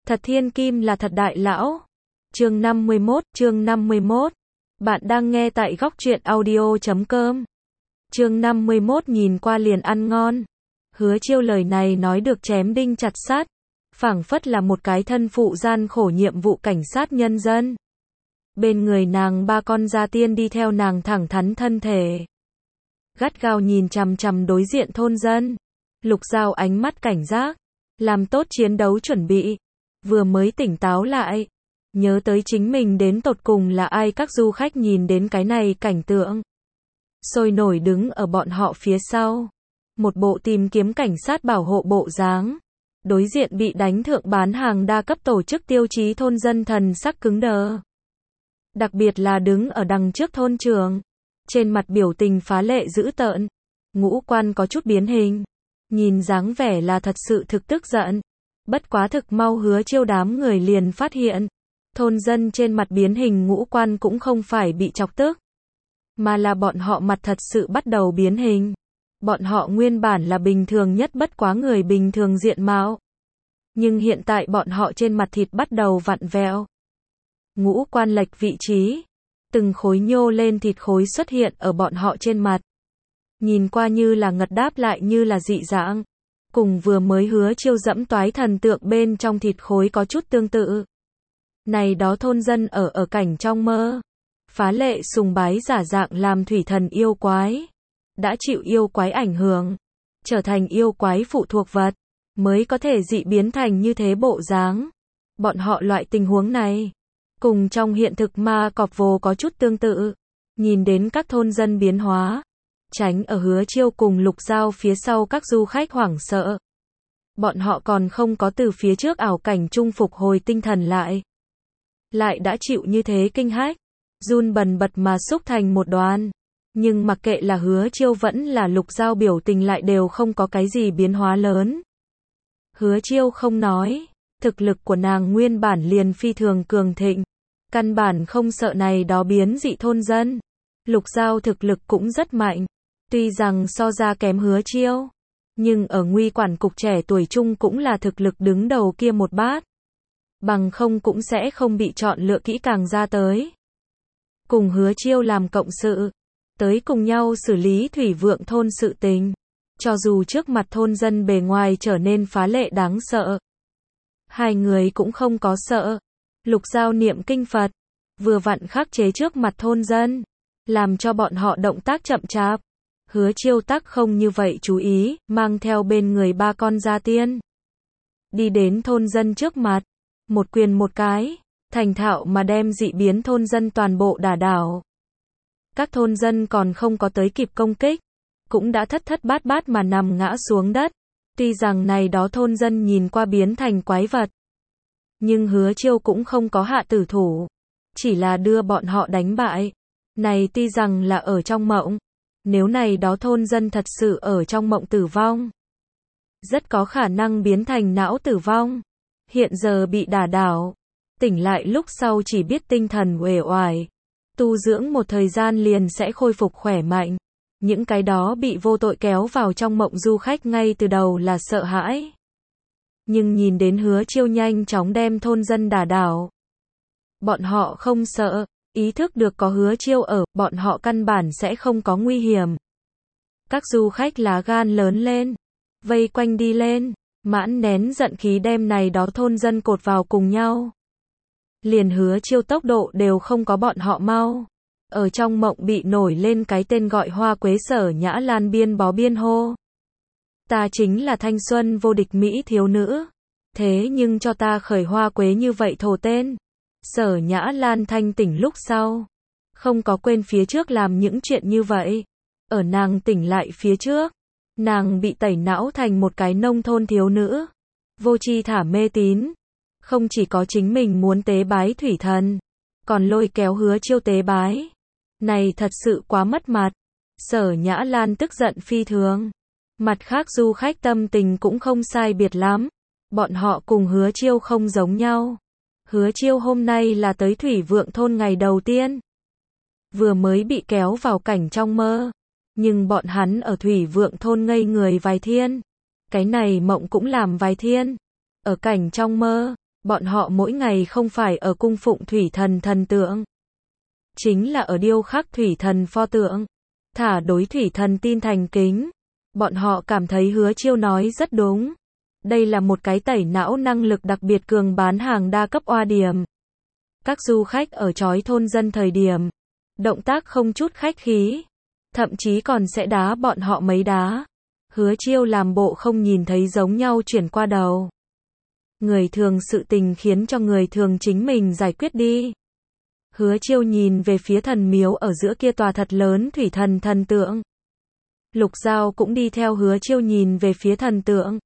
Thật thiên kim là thật đại lão. Chương 51. Bạn đang nghe tại góc truyện audio.com. Chương 51 nhìn qua liền ăn ngon. Hứa Chiêu lời này nói được chém đinh chặt sắt, phảng phất là một cái thân phụ gian khổ nhiệm vụ cảnh sát nhân dân. Bên người nàng ba con gia tiên đi theo nàng thẳng thắn thân thể, gắt gao nhìn chằm chằm đối diện thôn dân. Lục Giao ánh mắt cảnh giác, làm tốt chiến đấu chuẩn bị. Vừa mới tỉnh táo lại, nhớ tới chính mình đến tột cùng là ai. Các du khách nhìn đến cái này cảnh tượng, sôi nổi đứng ở bọn họ phía sau, một bộ tìm kiếm cảnh sát bảo hộ bộ dáng. Đối diện bị đánh thượng bán hàng đa cấp tổ chức tiêu chí thôn dân thần sắc cứng đờ. Đặc biệt là đứng ở đằng trước thôn trưởng, trên mặt biểu tình phá lệ dữ tợn, ngũ quan có chút biến hình, nhìn dáng vẻ là thật sự thực tức giận. Bất quá thực mau Hứa Chiêu đám người liền phát hiện, thôn dân trên mặt biến hình ngũ quan cũng không phải bị chọc tức, mà là bọn họ mặt thật sự bắt đầu biến hình. Bọn họ nguyên bản là bình thường nhất bất quá người bình thường diện mạo, nhưng hiện tại bọn họ trên mặt thịt bắt đầu vặn vẹo, ngũ quan lệch vị trí, từng khối nhô lên thịt khối xuất hiện ở bọn họ trên mặt. Nhìn qua như là ngật đáp lại như là dị dạng, cùng vừa mới Hứa Chiêu dẫm toái thần tượng bên trong thịt khối có chút tương tự. Này đó thôn dân ở cảnh trong mơ, phá lệ sùng bái giả dạng làm thủy thần yêu quái, đã chịu yêu quái ảnh hưởng, trở thành yêu quái phụ thuộc vật, mới có thể dị biến thành như thế bộ dáng. Bọn họ loại tình huống này, cùng trong hiện thực ma cọp vồ có chút tương tự. Nhìn đến các thôn dân biến hóa, tránh ở Hứa Chiêu cùng Lục Giao phía sau các du khách hoảng sợ. Bọn họ còn không có từ phía trước ảo cảnh trung phục hồi tinh thần lại đã chịu như thế kinh hách, run bần bật mà xúc thành một đoàn. Nhưng mặc kệ là Hứa Chiêu vẫn là Lục Giao biểu tình lại đều không có cái gì biến hóa lớn. Hứa Chiêu không nói, thực lực của nàng nguyên bản liền phi thường cường thịnh, căn bản không sợ này đó biến dị thôn dân. Lục Giao thực lực cũng rất mạnh, tuy rằng so ra kém Hứa Chiêu, nhưng ở nguy quản cục trẻ tuổi chung cũng là thực lực đứng đầu kia một bát. Bằng không cũng sẽ không bị chọn lựa kỹ càng ra tới. Cùng Hứa Chiêu làm cộng sự, tới cùng nhau xử lý thủy vượng thôn sự tình. Cho dù trước mặt thôn dân bề ngoài trở nên phá lệ đáng sợ, hai người cũng không có sợ. Lục Giao niệm kinh Phật, vừa vặn khắc chế trước mặt thôn dân, làm cho bọn họ động tác chậm chạp. Hứa Chiêu tắc không như vậy chú ý, mang theo bên người ba con gia tiên, đi đến thôn dân trước mặt, một quyền một cái, thành thạo mà đem dị biến thôn dân toàn bộ đả đảo. Các thôn dân còn không có tới kịp công kích, cũng đã thất thất bát bát mà nằm ngã xuống đất. Tuy rằng này đó thôn dân nhìn qua biến thành quái vật, nhưng Hứa Chiêu cũng không có hạ tử thủ, chỉ là đưa bọn họ đánh bại. Này tuy rằng là ở trong mộng, nếu này đó thôn dân thật sự ở trong mộng tử vong, rất có khả năng biến thành não tử vong. Hiện giờ bị đả đảo, tỉnh lại lúc sau chỉ biết tinh thần uể oải, tu dưỡng một thời gian liền sẽ khôi phục khỏe mạnh. Những cái đó bị vô tội kéo vào trong mộng du khách ngay từ đầu là sợ hãi, nhưng nhìn đến Hứa Chiêu nhanh chóng đem thôn dân đả đảo, bọn họ không sợ, ý thức được có Hứa Chiêu ở, bọn họ căn bản sẽ không có nguy hiểm. Các du khách lá gan lớn lên, vây quanh đi lên, mãn nén giận khí đem này đó thôn dân cột vào cùng nhau. Liền Hứa Chiêu tốc độ đều không có bọn họ mau. Ở trong mộng bị nổi lên cái tên gọi Hoa Quế Sở Nhã Lan biên bó biên hô. Ta chính là thanh xuân vô địch Mỹ thiếu nữ. Thế nhưng cho ta khởi Hoa Quế như vậy thổ tên. Sở Nhã Lan thanh tỉnh lúc sau, không có quên phía trước làm những chuyện như vậy. Ở nàng tỉnh lại phía trước, nàng bị tẩy não thành một cái nông thôn thiếu nữ, vô tri thả mê tín. Không chỉ có chính mình muốn tế bái thủy thần, còn lôi kéo Hứa Chiêu tế bái. Này thật sự quá mất mặt. Sở Nhã Lan tức giận phi thường. Mặt khác du khách tâm tình cũng không sai biệt lắm. Bọn họ cùng Hứa Chiêu không giống nhau. Hứa Chiêu hôm nay là tới thủy vượng thôn ngày đầu tiên, vừa mới bị kéo vào cảnh trong mơ, nhưng bọn hắn ở thủy vượng thôn ngây người vài thiên. Cái này mộng cũng làm vài thiên. Ở cảnh trong mơ, Bọn họ mỗi ngày không phải ở cung phụng thủy thần thần tượng, chính là ở điêu khắc thủy thần pho tượng, thả đối thủy thần tin thành kính. Bọn họ cảm thấy Hứa Chiêu nói rất đúng. Đây là một cái tẩy não năng lực đặc biệt cường bán hàng đa cấp oa điểm. Các du khách ở chói thôn dân thời điểm, động tác không chút khách khí, thậm chí còn sẽ đá bọn họ mấy đá. Hứa Chiêu làm bộ không nhìn thấy giống nhau chuyển qua đầu. Người thường sự tình khiến cho người thường chính mình giải quyết đi. Hứa Chiêu nhìn về phía thần miếu ở giữa kia tòa thật lớn thủy thần thần tượng. Lục Giao cũng đi theo Hứa Chiêu nhìn về phía thần tượng.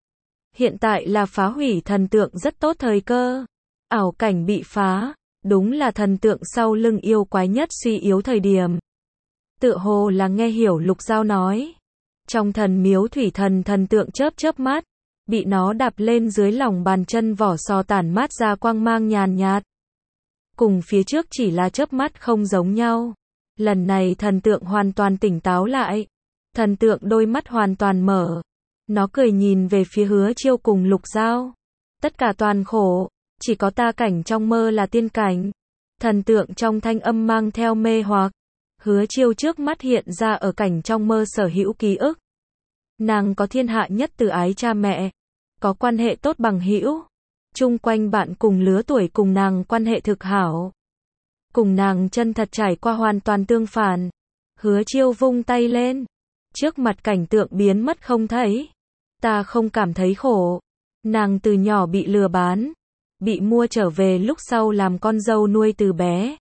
Hiện tại là phá hủy thần tượng rất tốt thời cơ. Ảo cảnh bị phá, đúng là thần tượng sau lưng yêu quái nhất suy yếu thời điểm. Tựa hồ là nghe hiểu Lục Giao nói. Trong thần miếu thủy thần thần tượng chớp chớp mắt, bị nó đạp lên dưới lòng bàn chân vỏ sò tản mát ra quang mang nhàn nhạt. Cùng phía trước chỉ là chớp mắt không giống nhau. Lần này thần tượng hoàn toàn tỉnh táo lại. Thần tượng đôi mắt hoàn toàn mở. Nó cười nhìn về phía Hứa Chiêu cùng Lục Giao. Tất cả toàn khổ, chỉ có ta cảnh trong mơ là tiên cảnh. Thần tượng trong thanh âm mang theo mê hoặc. Hứa Chiêu trước mắt hiện ra ở cảnh trong mơ sở hữu ký ức. Nàng có thiên hạ nhất từ ái cha mẹ, có quan hệ tốt bằng hữu, chung quanh bạn cùng lứa tuổi cùng nàng quan hệ thực hảo. Cùng nàng chân thật trải qua hoàn toàn tương phản. Hứa Chiêu vung tay lên, trước mặt cảnh tượng biến mất không thấy. Ta không cảm thấy khổ. Nàng từ nhỏ bị lừa bán, bị mua trở về lúc sau làm con dâu nuôi từ bé.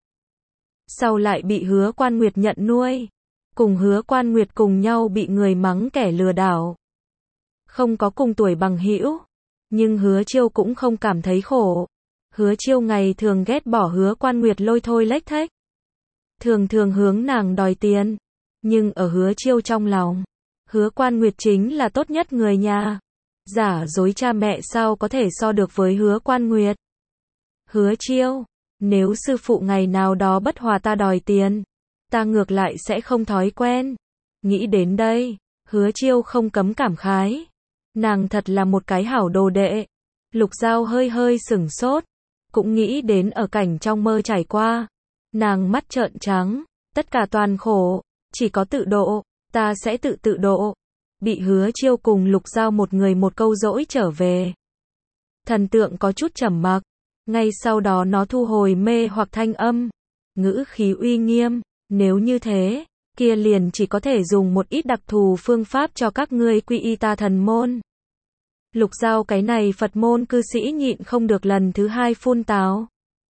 Sau lại bị Hứa Quan Nguyệt nhận nuôi, cùng Hứa Quan Nguyệt cùng nhau bị người mắng kẻ lừa đảo. Không có cùng tuổi bằng hữu, nhưng Hứa Chiêu cũng không cảm thấy khổ. Hứa Chiêu ngày thường ghét bỏ Hứa Quan Nguyệt lôi thôi lếch thếch, thường thường hướng nàng đòi tiền, nhưng ở Hứa Chiêu trong lòng, Hứa Quan Nguyệt chính là tốt nhất người nhà. Giả dối cha mẹ sao có thể so được với Hứa Quan Nguyệt. Hứa Chiêu, nếu sư phụ ngày nào đó bất hòa ta đòi tiền, ta ngược lại sẽ không thói quen. Nghĩ đến đây, Hứa Chiêu không cấm cảm khái. Nàng thật là một cái hảo đồ đệ. Lục Giao hơi hơi sửng sốt, cũng nghĩ đến ở cảnh trong mơ trải qua. Nàng mắt trợn trắng, tất cả toàn khổ, chỉ có tự độ, ta sẽ tự độ. Bị Hứa Chiêu cùng Lục Giao một người một câu dỗi trở về. Thần tượng có chút trầm mặc, ngay sau đó nó thu hồi mê hoặc thanh âm, ngữ khí uy nghiêm, nếu như thế, kia liền chỉ có thể dùng một ít đặc thù phương pháp cho các ngươi quy y ta thần môn. Lục Giao cái này Phật môn cư sĩ nhịn không được lần thứ hai phun tào.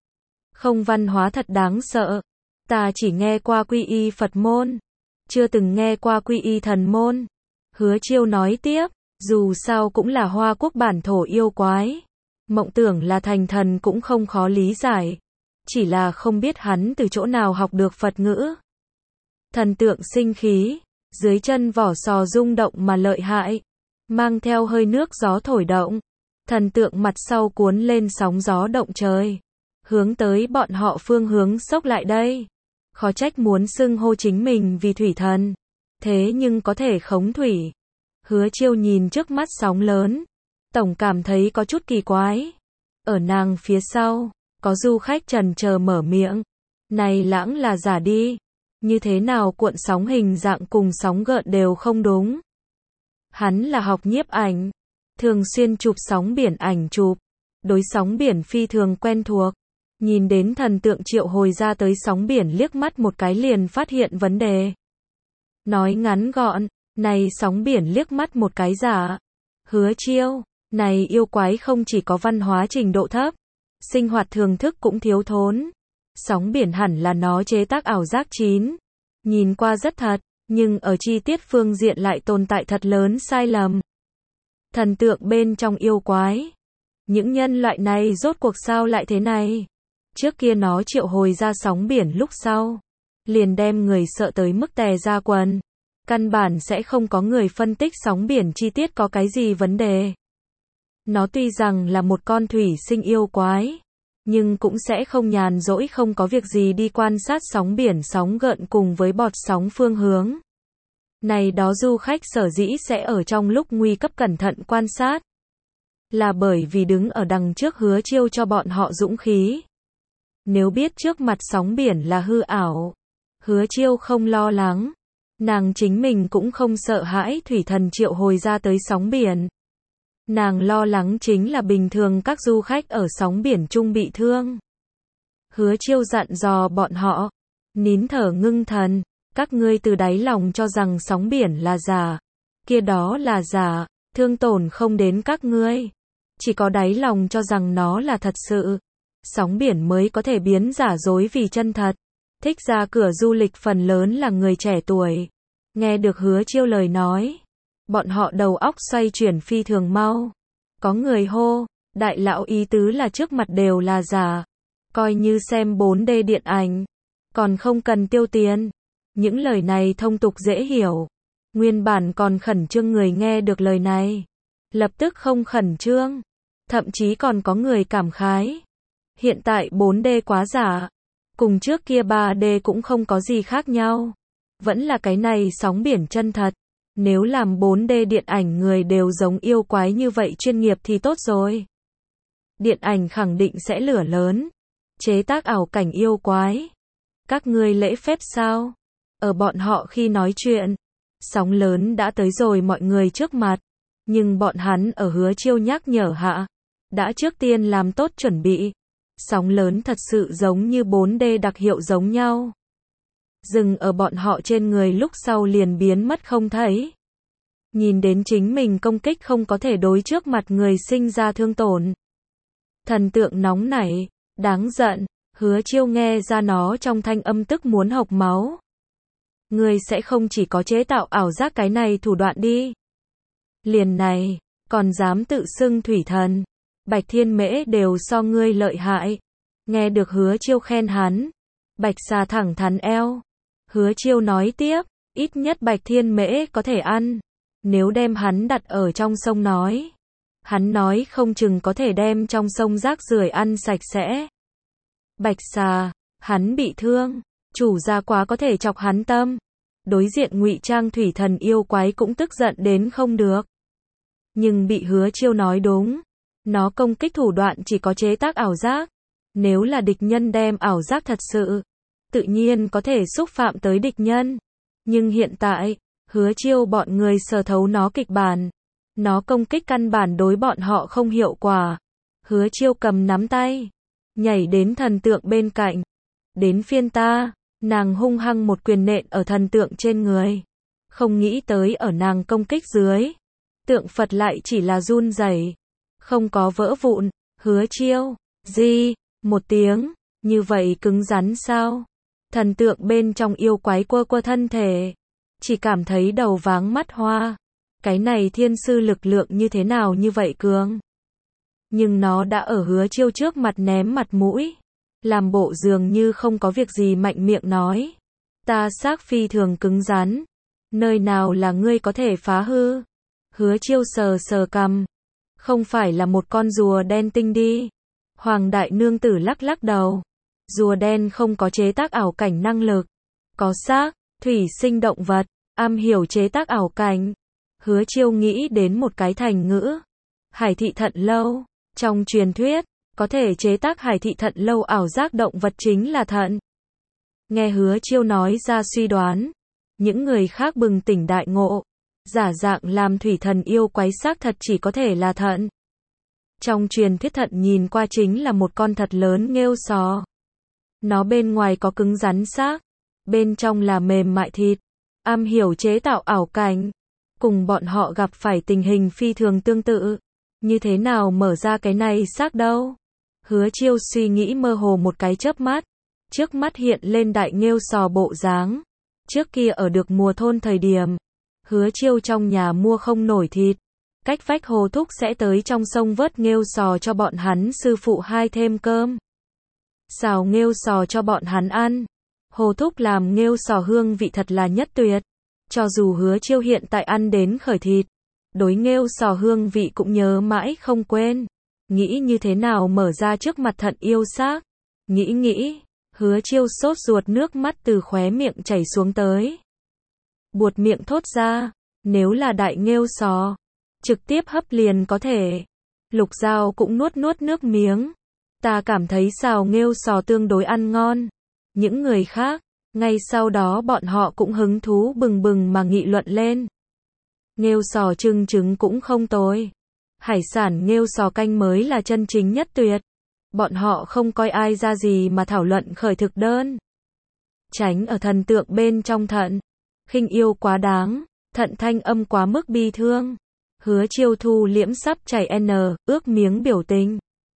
Không văn hóa thật đáng sợ. Ta chỉ nghe qua quy y Phật môn, chưa từng nghe qua quy y thần môn. Hứa Chiêu nói tiếp, dù sao cũng là Hoa Quốc bản thổ yêu quái. Mộng tưởng là thành thần cũng không khó lý giải. Chỉ là không biết hắn từ chỗ nào học được Phật ngữ. Thần tượng sinh khí, dưới chân vỏ sò rung động mà lợi hại, mang theo hơi nước gió thổi động. Thần tượng mặt sau cuốn lên sóng gió động trời, hướng tới bọn họ phương hướng xốc lại đây. Khó trách muốn xưng hô chính mình vì thủy thần, thế nhưng có thể khống thủy. Hứa Chiêu nhìn trước mắt sóng lớn, tổng cảm thấy có chút kỳ quái. Ở nàng phía sau, có du khách chần chờ mở miệng. Này lãng là giả đi. Như thế nào cuộn sóng hình dạng cùng sóng gợn đều không đúng. Hắn là học nhiếp ảnh, thường xuyên chụp sóng biển ảnh chụp, đối sóng biển phi thường quen thuộc. Nhìn đến thần tượng triệu hồi ra tới sóng biển liếc mắt một cái liền phát hiện vấn đề. Nói ngắn gọn, này sóng biển liếc mắt một cái giả. Hứa Chiêu, này yêu quái không chỉ có văn hóa trình độ thấp, sinh hoạt thường thức cũng thiếu thốn. Sóng biển hẳn là nó chế tác ảo giác chín. Nhìn qua rất thật, nhưng ở chi tiết phương diện lại tồn tại thật lớn sai lầm. Thần tượng bên trong yêu quái. Những nhân loại này rốt cuộc sao lại thế này? Trước kia nó triệu hồi ra sóng biển lúc sau, liền đem người sợ tới mức tè ra quần. Căn bản sẽ không có người phân tích sóng biển chi tiết có cái gì vấn đề. Nó tuy rằng là một con thủy sinh yêu quái, nhưng cũng sẽ không nhàn rỗi không có việc gì đi quan sát sóng biển sóng gợn cùng với bọt sóng phương hướng. Này đó du khách sở dĩ sẽ ở trong lúc nguy cấp cẩn thận quan sát. là bởi vì đứng ở đằng trước Hứa Chiêu cho bọn họ dũng khí. Nếu biết trước mặt sóng biển là hư ảo, Hứa Chiêu không lo lắng. Nàng chính mình cũng không sợ hãi thủy thần triệu hồi ra tới sóng biển. Nàng lo lắng chính là bình thường các du khách ở sóng biển chung bị thương. Hứa Chiêu dặn dò bọn họ, nín thở ngưng thần, các ngươi từ đáy lòng cho rằng sóng biển là giả, kia đó là giả, thương tổn không đến các ngươi. Chỉ có đáy lòng cho rằng nó là thật sự, sóng biển mới có thể biến giả dối vì chân thật. Thích ra cửa du lịch phần lớn là người trẻ tuổi. Nghe được Hứa Chiêu lời nói, bọn họ đầu óc xoay chuyển phi thường mau. Có người hô, đại lão ý tứ là trước mặt đều là giả. Coi như xem 4D điện ảnh, còn không cần tiêu tiền. Những lời này thông tục dễ hiểu. Nguyên bản còn khẩn trương người nghe được lời này, lập tức không khẩn trương. Thậm chí còn có người cảm khái. Hiện tại 4D quá giả, cùng trước kia 3D cũng không có gì khác nhau. Vẫn là cái này sóng biển chân thật. Nếu làm 4D điện ảnh người đều giống yêu quái như vậy chuyên nghiệp thì tốt rồi. Điện ảnh khẳng định sẽ lửa lớn. Chế tác ảo cảnh yêu quái. Các ngươi lễ phép sao? Ở bọn họ khi nói chuyện, sóng lớn đã tới rồi mọi người trước mặt. Nhưng bọn hắn ở Hứa Chiêu nhắc nhở hạ, đã trước tiên làm tốt chuẩn bị. Sóng lớn thật sự giống như 4D đặc hiệu giống nhau. Dừng ở bọn họ trên người lúc sau liền biến mất không thấy. Nhìn đến chính mình công kích không có thể đối trước mặt người sinh ra thương tổn. Thần tượng nóng nảy, đáng giận, Hứa Chiêu nghe ra nó trong thanh âm tức muốn hộc máu. Ngươi sẽ không chỉ có chế tạo ảo giác cái này thủ đoạn đi. Liền này, còn dám tự xưng thủy thần. Bạch Thiên Mễ đều so ngươi lợi hại. Nghe được Hứa Chiêu khen hắn, Bạch Xà thẳng thắn eo. Hứa Chiêu nói tiếp, ít nhất Bạch Thiên Mễ có thể ăn. Nếu đem hắn đặt ở trong sông nói, hắn nói không chừng có thể đem trong sông rác rưởi ăn sạch sẽ. Bạch Xà, hắn bị thương, chủ gia quá có thể chọc hắn tâm. Đối diện ngụy trang thủy thần yêu quái cũng tức giận đến không được. Nhưng bị Hứa Chiêu nói đúng. Nó công kích thủ đoạn chỉ có chế tác ảo giác. Nếu là địch nhân đem ảo giác thật sự, tự nhiên có thể xúc phạm tới địch nhân. Nhưng hiện tại, Hứa Chiêu bọn người sờ thấu nó kịch bản. Nó công kích căn bản đối bọn họ không hiệu quả. Hứa Chiêu cầm nắm tay, nhảy đến thần tượng bên cạnh. Đến phiên ta, nàng hung hăng một quyền nện ở thần tượng trên người. Không nghĩ tới ở nàng công kích dưới, tượng Phật lại chỉ là run rẩy, không có vỡ vụn. Hứa Chiêu, gì, một tiếng, như vậy cứng rắn sao? Thần tượng bên trong yêu quái quơ quơ thân thể, chỉ cảm thấy đầu váng mắt hoa. Cái này thiên sư lực lượng như thế nào như vậy cường? Nhưng nó đã ở Hứa Chiêu trước mặt ném mặt mũi, làm bộ dường như không có việc gì mạnh miệng nói. Ta xác phi thường cứng rắn, nơi nào là ngươi có thể phá hư? Hứa Chiêu sờ sờ cằm, không phải là một con rùa đen tinh đi. Hoàng đại nương tử lắc lắc đầu. Rùa đen không có chế tác ảo cảnh năng lực. Có xác, thủy sinh động vật, am hiểu chế tác ảo cảnh. Hứa Chiêu nghĩ đến một cái thành ngữ. Hải thị thận lâu. Trong truyền thuyết, có thể chế tác hải thị thận lâu ảo giác động vật chính là thận. Nghe Hứa Chiêu nói ra suy đoán, những người khác bừng tỉnh đại ngộ. Giả dạng làm thủy thần yêu quái xác thật chỉ có thể là thận. Trong truyền thuyết thận nhìn qua chính là một con thật lớn nghêu sò. Nó bên ngoài có cứng rắn xác, bên trong là mềm mại thịt, am hiểu chế tạo ảo cảnh. Cùng bọn họ gặp phải tình hình phi thường tương tự. Như thế nào mở ra cái này xác đâu? Hứa Chiêu suy nghĩ mơ hồ một cái chớp mắt. Trước mắt hiện lên đại nghêu sò bộ dáng. Trước kia ở được mùa thôn thời điểm, Hứa Chiêu trong nhà mua không nổi thịt. Cách vách Hồ Thúc sẽ tới trong sông vớt nghêu sò cho bọn hắn sư phụ hai thêm cơm. Xào nghêu sò cho bọn hắn ăn. Hồ Thúc làm nghêu sò hương vị thật là nhất tuyệt. Cho dù Hứa Chiêu hiện tại ăn đến khởi thịt, đối nghêu sò hương vị cũng nhớ mãi không quên. Nghĩ như thế nào mở ra trước mặt thận yêu xác. Nghĩ, Hứa Chiêu sốt ruột nước mắt từ khóe miệng chảy xuống tới. Buột miệng thốt ra, nếu là đại nghêu sò, trực tiếp hấp liền có thể. Lục Giao cũng nuốt nuốt nước miếng. Ta cảm thấy xào nghêu sò tương đối ăn ngon. Những người khác, ngay sau đó bọn họ cũng hứng thú bừng bừng mà nghị luận lên. Nghêu sò trưng trứng cũng không tồi. Hải sản nghêu sò canh mới là chân chính nhất tuyệt. Bọn họ không coi ai ra gì mà thảo luận khởi thực đơn. Tránh ở thần tượng bên trong Thận. Khinh yêu quá đáng, Thận thanh âm quá mức bi thương. Hứa Chiêu thu liễm sắp chảy ướt miếng biểu tình.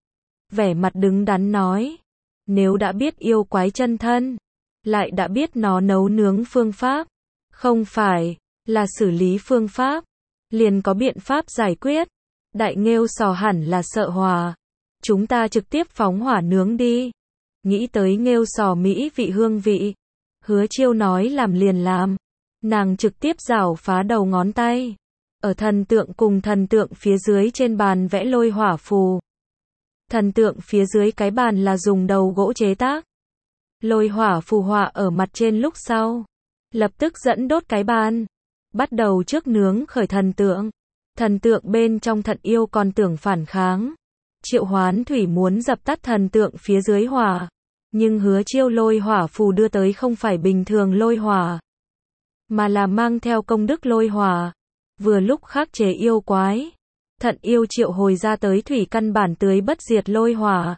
Vẻ mặt đứng đắn nói. Nếu đã biết yêu quái chân thân, lại đã biết nó nấu nướng phương pháp, không phải là xử lý phương pháp, liền có biện pháp giải quyết. Đại nghêu sò hẳn là sợ hỏa. Chúng ta trực tiếp phóng hỏa nướng đi. Nghĩ tới nghêu sò mỹ vị hương vị. Hứa Chiêu nói làm liền làm. Nàng trực tiếp rảo phá đầu ngón tay. Ở thần tượng cùng thần tượng phía dưới trên bàn vẽ lôi hỏa phù. Thần tượng phía dưới cái bàn là dùng đầu gỗ chế tác. Lôi hỏa phù họa ở mặt trên lúc sau. Lập tức dẫn đốt cái bàn. Bắt đầu trước nướng khởi thần tượng. Thần tượng bên trong Thận yêu còn tưởng phản kháng. Triệu Hoán Thủy muốn dập tắt thần tượng phía dưới hỏa. Nhưng Hứa Chiêu lôi hỏa phù đưa tới không phải bình thường lôi hỏa, mà là mang theo công đức lôi hỏa. Vừa lúc khắc chế yêu quái. Thận yêu triệu hồi ra tới thủy căn bản tưới bất diệt lôi hỏa.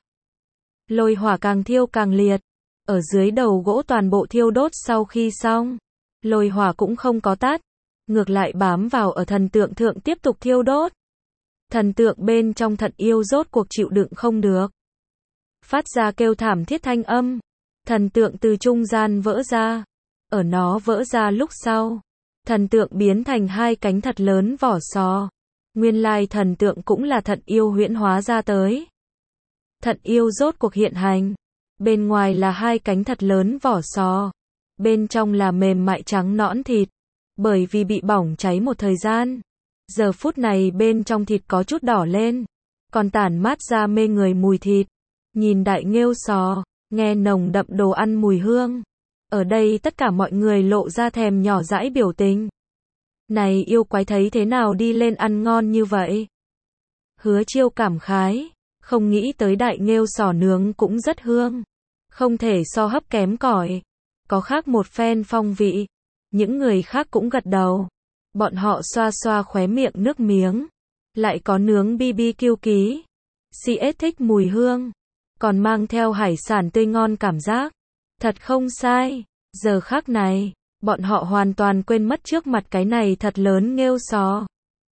Lôi hỏa càng thiêu càng liệt. Ở dưới đầu gỗ toàn bộ thiêu đốt sau khi xong. Lôi hỏa cũng không có tắt. Ngược lại bám vào ở thần tượng thượng tiếp tục thiêu đốt. Thần tượng bên trong Thận yêu rốt cuộc chịu đựng không được. Phát ra kêu thảm thiết thanh âm. Thần tượng từ trung gian vỡ ra. Ở nó vỡ ra lúc sau. Thần tượng biến thành hai cánh thật lớn vỏ sò. Nguyên lai thần tượng cũng là Thận yêu huyễn hóa ra tới. Thận yêu rốt cuộc hiện hành. Bên ngoài là hai cánh thật lớn vỏ sò. Bên trong là mềm mại trắng nõn thịt. Bởi vì bị bỏng cháy một thời gian. Giờ phút này bên trong thịt có chút đỏ lên. Còn tản mát ra mê người mùi thịt. Nhìn đại nghêu sò, nghe nồng đậm đồ ăn mùi hương. Ở đây tất cả mọi người lộ ra thèm nhỏ dãi biểu tình. Này yêu quái thấy thế nào đi lên ăn ngon như vậy? Hứa Chiêu cảm khái. Không nghĩ tới đại nghêu sò nướng cũng rất hương. Không thể so hấp kém cỏi. Có khác một phen phong vị. Những người khác cũng gật đầu. Bọn họ xoa xoa khóe miệng nước miếng. Lại có nướng BBQ ký. CS thích mùi hương. Còn mang theo hải sản tươi ngon cảm giác. Thật không sai. Giờ khắc này, bọn họ hoàn toàn quên mất trước mặt cái này thật lớn nghêu sò.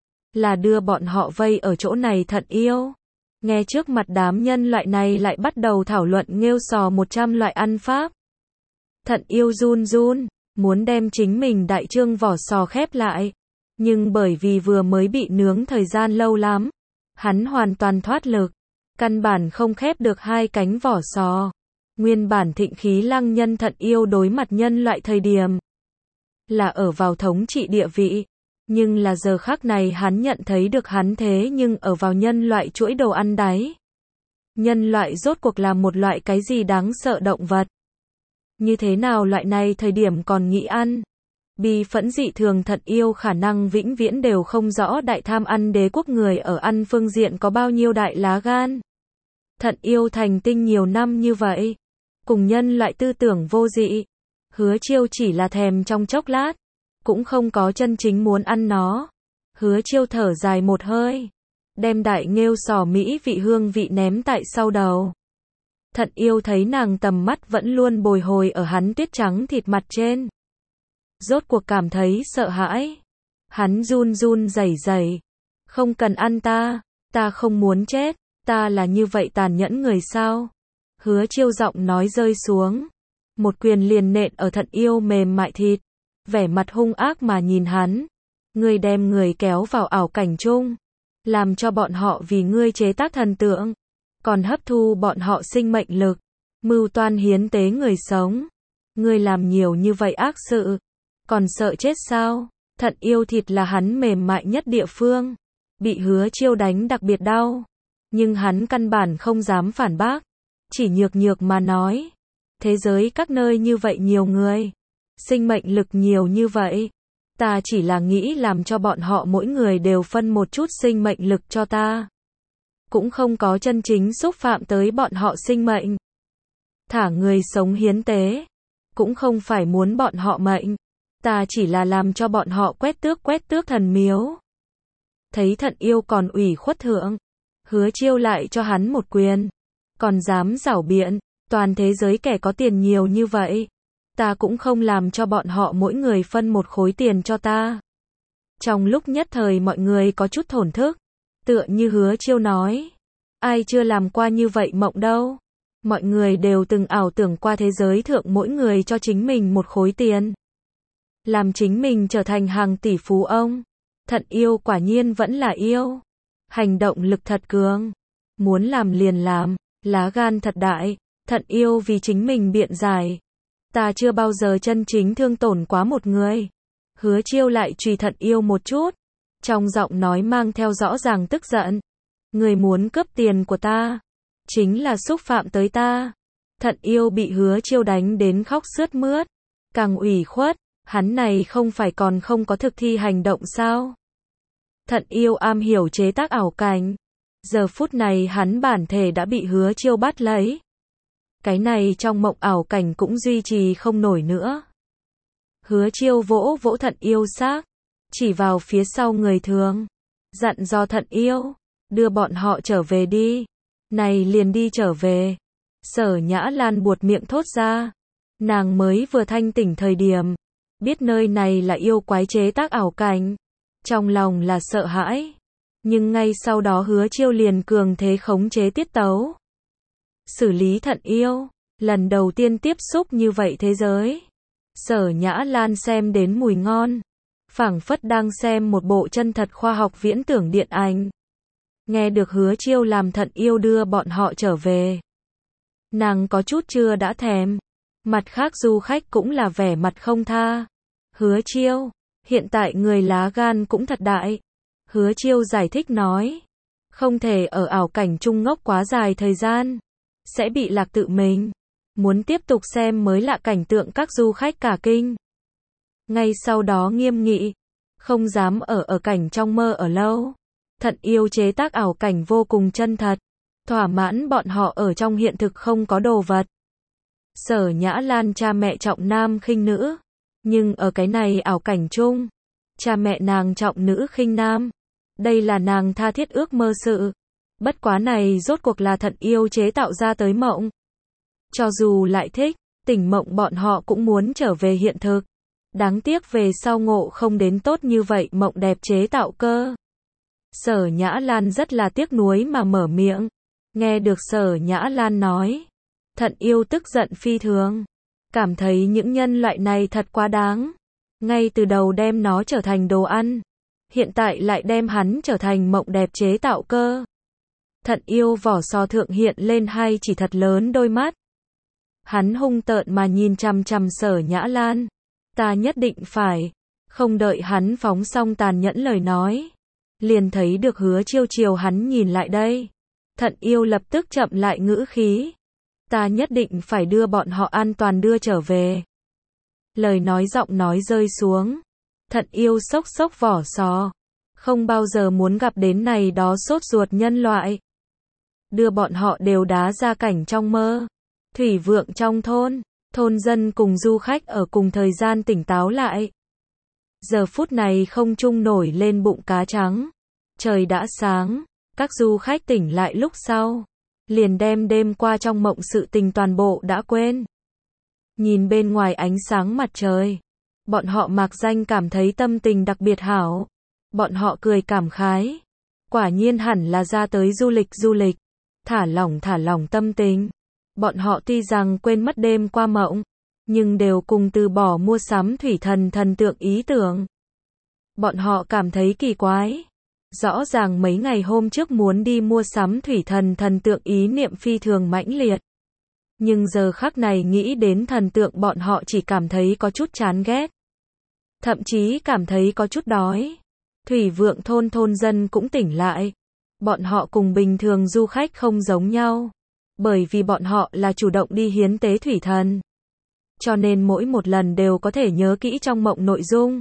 Là đưa bọn họ vây ở chỗ này Thận yêu. Nghe trước mặt đám nhân loại này lại bắt đầu thảo luận nghêu sò 100 loại ăn pháp. Thận yêu run run, muốn đem chính mình đại trương vỏ sò khép lại. Nhưng bởi vì vừa mới bị nướng thời gian lâu lắm, hắn hoàn toàn thoát lực. Căn bản không khép được hai cánh vỏ sò. Nguyên bản thịnh khí lăng nhân Thận yêu đối mặt nhân loại thời điểm. Là ở vào thống trị địa vị. Nhưng là giờ khắc này hắn nhận thấy được hắn thế nhưng ở vào nhân loại chuỗi đồ ăn đáy. Nhân loại rốt cuộc là một loại cái gì đáng sợ động vật. Như thế nào loại này thời điểm còn nghĩ ăn. Bi phẫn dị thường Thận yêu khả năng vĩnh viễn đều không rõ đại tham ăn đế quốc người ở ăn phương diện có bao nhiêu đại lá gan. Thận yêu thành tinh nhiều năm như vậy. Cùng nhân loại tư tưởng vô dị. Hứa Chiêu chỉ là thèm trong chốc lát. Cũng không có chân chính muốn ăn nó. Hứa Chiêu thở dài một hơi. Đem đại nghêu sò mỹ vị hương vị ném tại sau đầu. Thận yêu thấy nàng tầm mắt vẫn luôn bồi hồi ở hắn tuyết trắng thịt mặt trên. Rốt cuộc cảm thấy sợ hãi. Hắn run run rẩy rẩy. Không cần ăn ta không muốn chết, ta là như vậy tàn nhẫn người sao? Hứa Chiêu giọng nói rơi xuống. Một quyền liền nện ở Thận yêu mềm mại thịt. Vẻ mặt hung ác mà nhìn hắn. Ngươi đem người kéo vào ảo cảnh chung. Làm cho bọn họ vì ngươi chế tác thần tượng. Còn hấp thu bọn họ sinh mệnh lực. Mưu toan hiến tế người sống. Ngươi làm nhiều như vậy ác sự. Còn sợ chết sao? Thận yêu thịt là hắn mềm mại nhất địa phương. Bị Hứa Chiêu đánh đặc biệt đau. Nhưng hắn căn bản không dám phản bác. Chỉ nhược nhược mà nói. Thế giới các nơi như vậy nhiều người. Sinh mệnh lực nhiều như vậy. Ta chỉ là nghĩ làm cho bọn họ mỗi người đều phân một chút sinh mệnh lực cho ta. cũng không có chân chính xúc phạm tới bọn họ sinh mệnh. Thả người sống hiến tế, cũng không phải muốn bọn họ mệnh. Ta chỉ là làm cho bọn họ quét tước thần miếu. Thấy Thận Yêu còn ủy khuất thượng, Hứa Chiêu lại cho hắn một quyền. Còn dám giảo biện, toàn thế giới kẻ có tiền nhiều như vậy. Ta cũng không làm cho bọn họ mỗi người phân một khối tiền cho ta. Trong lúc nhất thời mọi người có chút thổn thức. Tựa như Hứa Chiêu nói. Ai chưa làm qua như vậy mộng đâu. Mọi người đều từng ảo tưởng qua thế giới thượng mỗi người cho chính mình một khối tiền. Làm chính mình trở thành hàng tỷ phú ông. Thận Yêu quả nhiên vẫn là yêu. Hành động lực thật cường. Muốn làm liền làm, lá gan thật đại. Thận Yêu vì chính mình biện giải. Ta chưa bao giờ chân chính thương tổn quá một người. Hứa Chiêu lại chùy Thận Yêu một chút. Trong giọng nói mang theo rõ ràng tức giận. Người muốn cướp tiền của ta. Chính là xúc phạm tới ta. Thận Yêu bị Hứa Chiêu đánh đến khóc sướt mướt. Càng ủy khuất. Hắn này không phải còn không có thực thi hành động sao? Thận Yêu am hiểu chế tác ảo cảnh. Giờ phút này hắn bản thể đã bị Hứa Chiêu bắt lấy. Cái này trong mộng ảo cảnh cũng duy trì không nổi nữa. Hứa Chiêu vỗ vỗ Thận Yêu xác, chỉ vào phía sau người thường. Dặn dò Thận Yêu, đưa bọn họ trở về đi. Này liền đi trở về. Sở Nhã Lan buột miệng thốt ra. Nàng mới vừa thanh tỉnh thời điểm. Biết nơi này là yêu quái chế tác ảo cảnh. Trong lòng là sợ hãi. Nhưng ngay sau đó Hứa Chiêu liền cường thế khống chế tiết tấu. Xử lý Thận Yêu. Lần đầu tiên tiếp xúc như vậy thế giới. Sở Nhã Lan xem đến mùi ngon. Phảng phất đang xem một bộ chân thật khoa học viễn tưởng điện ảnh. Nghe được Hứa Chiêu làm Thận Yêu đưa bọn họ trở về. Nàng có chút chưa đã thèm. Mặt khác du khách cũng là vẻ mặt không tha. Hứa Chiêu, hiện tại người lá gan cũng thật đại. Hứa Chiêu giải thích nói. Không thể ở ảo cảnh chung ngốc quá dài thời gian. Sẽ bị lạc tự mình. Muốn tiếp tục xem mới lạ cảnh tượng các du khách cả kinh. Ngay sau đó nghiêm nghị. Không dám ở cảnh trong mơ ở lâu. Thận Yêu chế tác ảo cảnh vô cùng chân thật. Thỏa mãn bọn họ ở trong hiện thực không có đồ vật. Sở Nhã Lan cha mẹ trọng nam khinh nữ. Nhưng ở cái này ảo cảnh chung. Cha mẹ nàng trọng nữ khinh nam. Đây là nàng tha thiết ước mơ sự. Bất quá này rốt cuộc là Thận Yêu chế tạo ra tới mộng. Cho dù lại thích, tỉnh mộng bọn họ cũng muốn trở về hiện thực. Đáng tiếc về sau ngộ không đến tốt như vậy mộng đẹp chế tạo cơ. Sở Nhã Lan rất là tiếc nuối mà mở miệng. Nghe được Sở Nhã Lan nói. Thận Yêu tức giận phi thường. Cảm thấy những nhân loại này thật quá đáng. Ngay từ đầu đem nó trở thành đồ ăn. Hiện tại lại đem hắn trở thành mộng đẹp chế tạo cơ. Thận Yêu vỏ sò thượng hiện lên hai chỉ thật lớn đôi mắt. Hắn hung tợn mà nhìn chằm chằm Sở Nhã Lan. Ta nhất định phải. Không đợi hắn phóng xong tàn nhẫn lời nói. Liền thấy được Hứa Chiêu chiều hắn nhìn lại đây. Thận Yêu lập tức chậm lại ngữ khí. Ta nhất định phải đưa bọn họ an toàn đưa trở về. Lời nói giọng nói rơi xuống. Thận Yêu xốc xốc vỏ sò. Không bao giờ muốn gặp đến này đó sốt ruột nhân loại. Đưa bọn họ đều đá ra cảnh trong mơ. Thủy vượng trong thôn. Thôn dân cùng du khách ở cùng thời gian tỉnh táo lại. Giờ phút này không trung nổi lên bụng cá trắng. Trời đã sáng. Các du khách tỉnh lại lúc sau. Liền đem đêm qua trong mộng sự tình toàn bộ đã quên. Nhìn bên ngoài ánh sáng mặt trời. Bọn họ mạc danh cảm thấy tâm tình đặc biệt hảo. Bọn họ cười cảm khái. Quả nhiên hẳn là ra tới du lịch. Thả lỏng tâm tình. Bọn họ tuy rằng quên mất đêm qua mộng. Nhưng đều cùng từ bỏ mua sắm thủy thần tượng ý tưởng. Bọn họ cảm thấy kỳ quái. Rõ ràng mấy ngày hôm trước muốn đi mua sắm thủy thần tượng ý niệm phi thường mãnh liệt. Nhưng giờ khắc này nghĩ đến thần tượng bọn họ chỉ cảm thấy có chút chán ghét. Thậm chí cảm thấy có chút đói. Thủy vượng thôn dân cũng tỉnh lại. Bọn họ cùng bình thường du khách không giống nhau. Bởi vì bọn họ là chủ động đi hiến tế thủy thần. Cho nên mỗi một lần đều có thể nhớ kỹ trong mộng nội dung.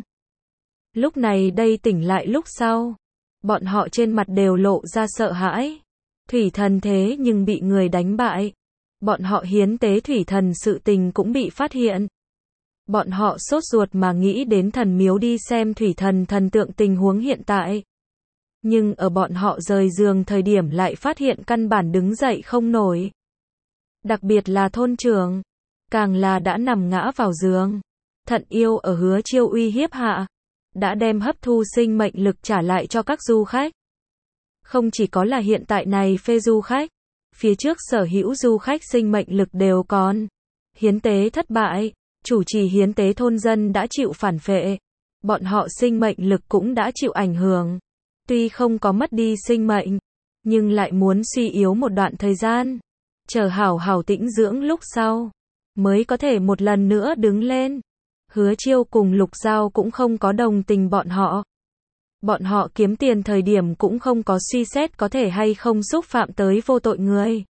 Lúc này đây tỉnh lại lúc sau. Bọn họ trên mặt đều lộ ra sợ hãi. Thủy thần thế nhưng bị người đánh bại. Bọn họ hiến tế thủy thần sự tình cũng bị phát hiện. Bọn họ sốt ruột mà nghĩ đến thần miếu đi xem thủy thần thần tượng tình huống hiện tại. Nhưng ở bọn họ rời giường thời điểm lại phát hiện căn bản đứng dậy không nổi. Đặc biệt là thôn trưởng, càng là đã nằm ngã vào giường. Thận yêu ở Hứa Chiêu uy hiếp hạ, đã đem hấp thu sinh mệnh lực trả lại cho các du khách. Không chỉ có là hiện tại này phê du khách, phía trước sở hữu du khách sinh mệnh lực đều còn. Hiến tế thất bại, chủ trì hiến tế thôn dân đã chịu phản phệ, bọn họ sinh mệnh lực cũng đã chịu ảnh hưởng. Tuy không có mất đi sinh mệnh, nhưng lại muốn suy yếu một đoạn thời gian, chờ hảo hảo tĩnh dưỡng lúc sau, mới có thể một lần nữa đứng lên. Hứa Chiêu cùng Lục Giao cũng không có đồng tình bọn họ. Bọn họ kiếm tiền thời điểm cũng không có suy xét có thể hay không xúc phạm tới vô tội người.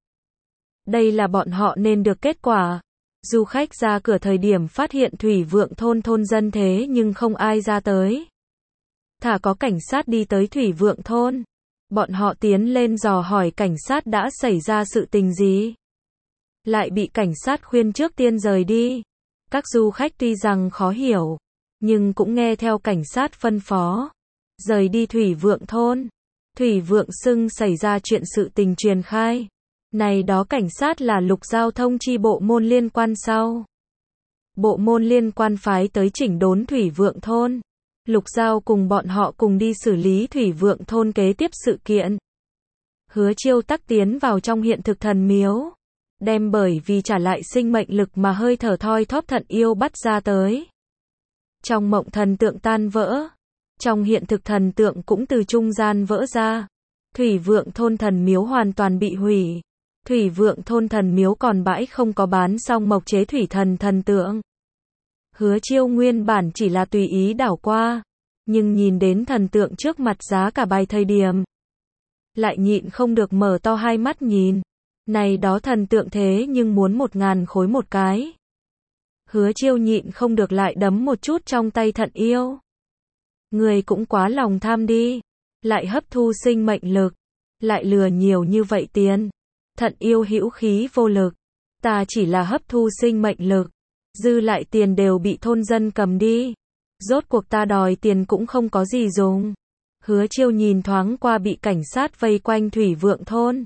Đây là bọn họ nên được kết quả. Du khách ra cửa thời điểm phát hiện Thủy Vượng thôn thôn dân thế nhưng không ai ra tới. Thả có cảnh sát đi tới Thủy Vượng thôn. Bọn họ tiến lên dò hỏi cảnh sát đã xảy ra sự tình gì. Lại bị cảnh sát khuyên trước tiên rời đi. Các du khách tuy rằng khó hiểu, nhưng cũng nghe theo cảnh sát phân phó. Rời đi Thủy Vượng thôn. Thủy Vượng xưng xảy ra chuyện sự tình truyền khai. Này đó cảnh sát là Lục Giao thông chi bộ môn liên quan sau. Bộ môn liên quan phái tới chỉnh đốn Thủy Vượng thôn. Lục Giao cùng bọn họ cùng đi xử lý Thủy Vượng thôn kế tiếp sự kiện. Hứa Chiêu tắc tiến vào trong hiện thực thần miếu. Đem bởi vì trả lại sinh mệnh lực mà hơi thở thoi thóp thận yêu bắt ra tới. Trong mộng thần tượng tan vỡ. Trong hiện thực thần tượng cũng từ trung gian vỡ ra. Thủy Vượng thôn thần miếu hoàn toàn bị hủy. Thủy Vượng thôn thần miếu còn bãi không có bán xong mộc chế thủy thần thần tượng. Hứa Chiêu nguyên bản chỉ là tùy ý đảo qua, nhưng nhìn đến thần tượng trước mặt giá cả bài thời điểm, lại nhịn không được mở to hai mắt nhìn. Này đó thần tượng thế nhưng muốn 1.000 khối một cái. Hứa Chiêu nhịn không được lại đấm một chút trong tay thận yêu. Người cũng quá lòng tham đi, lại hấp thu sinh mệnh lực, lại lừa nhiều như vậy tiền. Thận yêu hữu khí vô lực, ta chỉ là hấp thu sinh mệnh lực, dư lại tiền đều bị thôn dân cầm đi. Rốt cuộc ta đòi tiền cũng không có gì dùng. Hứa Chiêu nhìn thoáng qua bị cảnh sát vây quanh Thủy Vượng thôn.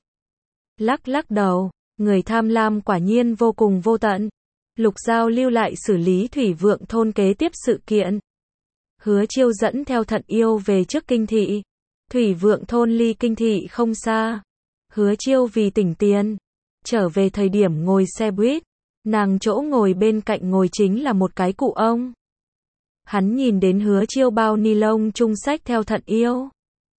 Lắc lắc đầu, người tham lam quả nhiên vô cùng vô tận. Lục Giao lưu lại xử lý Thủy Vượng thôn kế tiếp sự kiện. Hứa Chiêu dẫn theo thận yêu về trước kinh thị. Thủy Vượng thôn ly kinh thị không xa. Hứa Chiêu vì tỉnh tiền, trở về thời điểm ngồi xe buýt, nàng chỗ ngồi bên cạnh ngồi chính là một cái cụ ông. Hắn nhìn đến Hứa Chiêu bao ni lông chung sách theo thận yêu,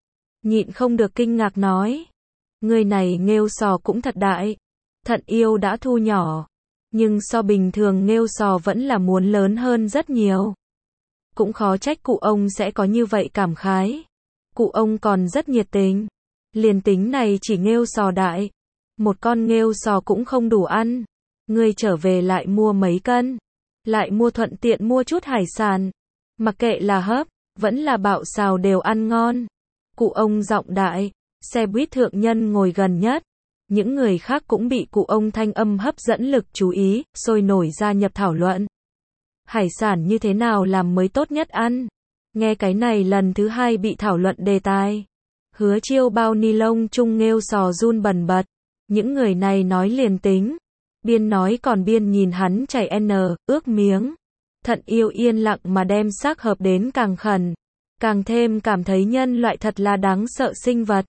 nhịn không được kinh ngạc nói, người này nghêu sò cũng thật đại. Thận yêu đã thu nhỏ, nhưng so bình thường nghêu sò vẫn là muốn lớn hơn rất nhiều. Cũng khó trách cụ ông sẽ có như vậy cảm khái. Cụ ông còn rất nhiệt tình. Liền tính này chỉ nghêu sò đại, một con nghêu sò cũng không đủ ăn. Ngươi trở về lại mua mấy cân, lại mua thuận tiện mua chút hải sản. Mặc kệ là hấp, vẫn là bạo xào đều ăn ngon. Cụ ông giọng đại, xe buýt thượng nhân ngồi gần nhất. Những người khác cũng bị cụ ông thanh âm hấp dẫn lực chú ý, sôi nổi gia nhập thảo luận. Hải sản như thế nào làm mới tốt nhất ăn? Nghe cái này lần thứ hai bị thảo luận đề tài. Hứa Chiêu bao ni lông chung nghêu sò run bần bật. Những người này nói liền tính. Biên nói còn biên nhìn hắn chảy ướt miếng. Thận yêu yên lặng mà đem xác hợp đến càng khẩn. Càng thêm cảm thấy nhân loại thật là đáng sợ sinh vật.